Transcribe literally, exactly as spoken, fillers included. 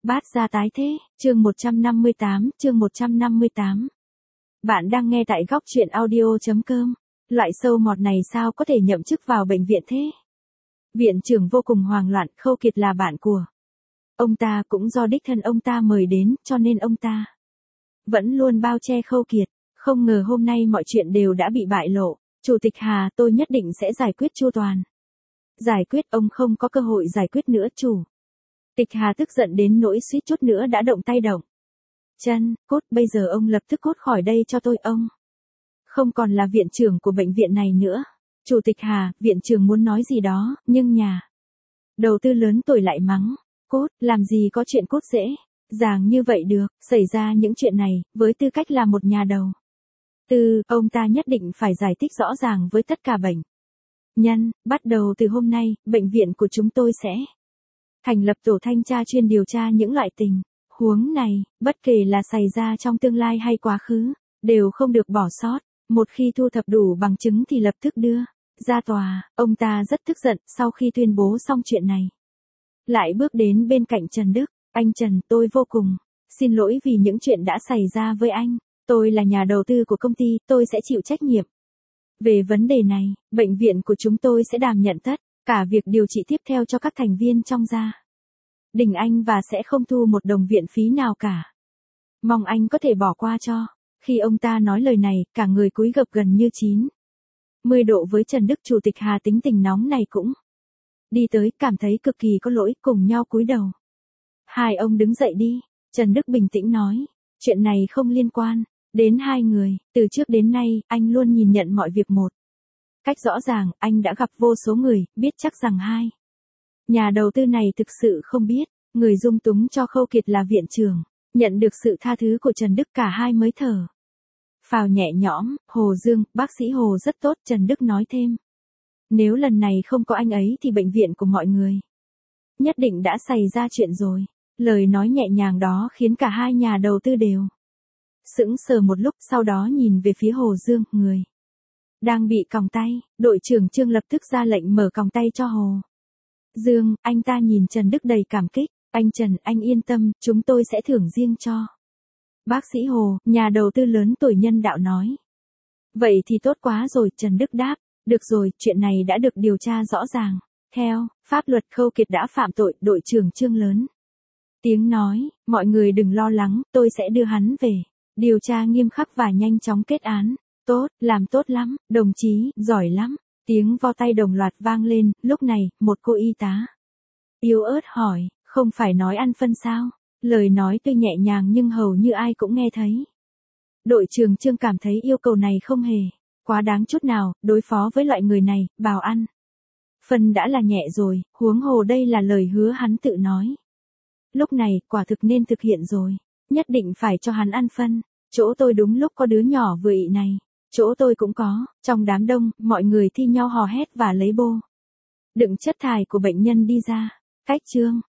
Bát gia tái thế, chương một trăm năm mươi tám, chương một trăm năm mươi tám. Bạn đang nghe tại góc truyện audio chấm com. Loại sâu mọt này sao có thể nhậm chức vào bệnh viện thế? Viện trưởng vô cùng hoang loạn, Khâu Kiệt là bạn của ông ta, cũng do đích thân ông ta mời đến, cho nên ông ta vẫn luôn bao che Khâu Kiệt. Không ngờ hôm nay mọi chuyện đều đã bị bại lộ. Chủ tịch Hà, tôi nhất định sẽ giải quyết chu toàn. Giải quyết, ông không có cơ hội giải quyết nữa. Chủ tịch Hà tức giận đến nỗi suýt chút nữa đã động tay động chân. Cốt, bây giờ ông lập tức cốt khỏi đây cho tôi. Ông không còn là viện trưởng của bệnh viện này nữa. Chủ tịch Hà, viện trưởng muốn nói gì đó, nhưng nhà đầu tư lớn tuổi lại mắng. Cốt, làm gì có chuyện cốt dễ dàng như vậy được. Xảy ra những chuyện này, với tư cách là một nhà đầu tư, ông ta nhất định phải giải thích rõ ràng với tất cả bệnh nhân. Bắt đầu từ hôm nay, bệnh viện của chúng tôi sẽ thành lập tổ thanh tra chuyên điều tra những loại tình huống này, bất kể là xảy ra trong tương lai hay quá khứ, đều không được bỏ sót. Một khi thu thập đủ bằng chứng thì lập tức đưa ra tòa. Ông ta rất tức giận. Sau khi tuyên bố xong chuyện này, lại bước đến bên cạnh Trần Đức. Anh Trần, tôi vô cùng xin lỗi vì những chuyện đã xảy ra với anh. Tôi là nhà đầu tư của công ty, tôi sẽ chịu trách nhiệm về vấn đề này. Bệnh viện của chúng tôi sẽ đảm nhận tất cả việc điều trị tiếp theo cho các thành viên trong gia đình anh và sẽ không thu một đồng viện phí nào cả. Mong anh có thể bỏ qua cho. Khi ông ta nói lời này, cả người cúi gập gần như chín mươi độ với Trần Đức. Chủ tịch Hà tính tình nóng này cũng đi tới, cảm thấy cực kỳ có lỗi, cùng nhau cúi đầu. Hai ông đứng dậy đi. Trần Đức bình tĩnh nói, chuyện này không liên quan đến hai người. Từ trước đến nay, anh luôn nhìn nhận mọi việc một cách rõ ràng. Anh đã gặp vô số người, biết chắc rằng hai nhà đầu tư này thực sự không biết người dung túng cho Khâu Kiệt là viện trưởng. Nhận được sự tha thứ của Trần Đức, cả hai mới thở phào nhẹ nhõm. Hồ Dương, bác sĩ Hồ rất tốt. Trần Đức nói thêm, nếu lần này không có anh ấy thì bệnh viện của mọi người nhất định đã xảy ra chuyện rồi. Lời nói nhẹ nhàng đó khiến cả hai nhà đầu tư đều sững sờ một lúc, sau đó nhìn về phía Hồ Dương, người đang bị còng tay. Đội trưởng Trương lập tức ra lệnh mở còng tay cho Hồ Dương. Anh ta nhìn Trần Đức đầy cảm kích. Anh Trần, anh yên tâm, chúng tôi sẽ thưởng riêng cho bác sĩ Hồ. Nhà đầu tư lớn tuổi nhân đạo nói. Vậy thì tốt quá rồi. Trần Đức đáp, được rồi, chuyện này đã được điều tra rõ ràng. Theo pháp luật, Khâu Kiệt đã phạm tội. Đội trưởng Trương lớn tiếng nói, mọi người đừng lo lắng, tôi sẽ đưa hắn về điều tra nghiêm khắc và nhanh chóng kết án. Tốt, làm tốt lắm, đồng chí, giỏi lắm. Tiếng vo tay đồng loạt vang lên. Lúc này, một cô y tá yếu ớt hỏi, không phải nói ăn phân sao? Lời nói tuy nhẹ nhàng nhưng hầu như ai cũng nghe thấy. Đội trưởng Trương cảm thấy yêu cầu này không hề quá đáng chút nào. Đối phó với loại người này, bảo ăn phân đã là nhẹ rồi, huống hồ đây là lời hứa hắn tự nói. Lúc này, quả thực nên thực hiện rồi. Nhất định phải cho hắn ăn phân. Chỗ tôi đúng lúc có đứa nhỏ vừa ị này. Chỗ tôi cũng có. Trong đám đông, mọi người thi nhau hò hét và lấy bô đựng chất thải của bệnh nhân đi ra. Cách Trương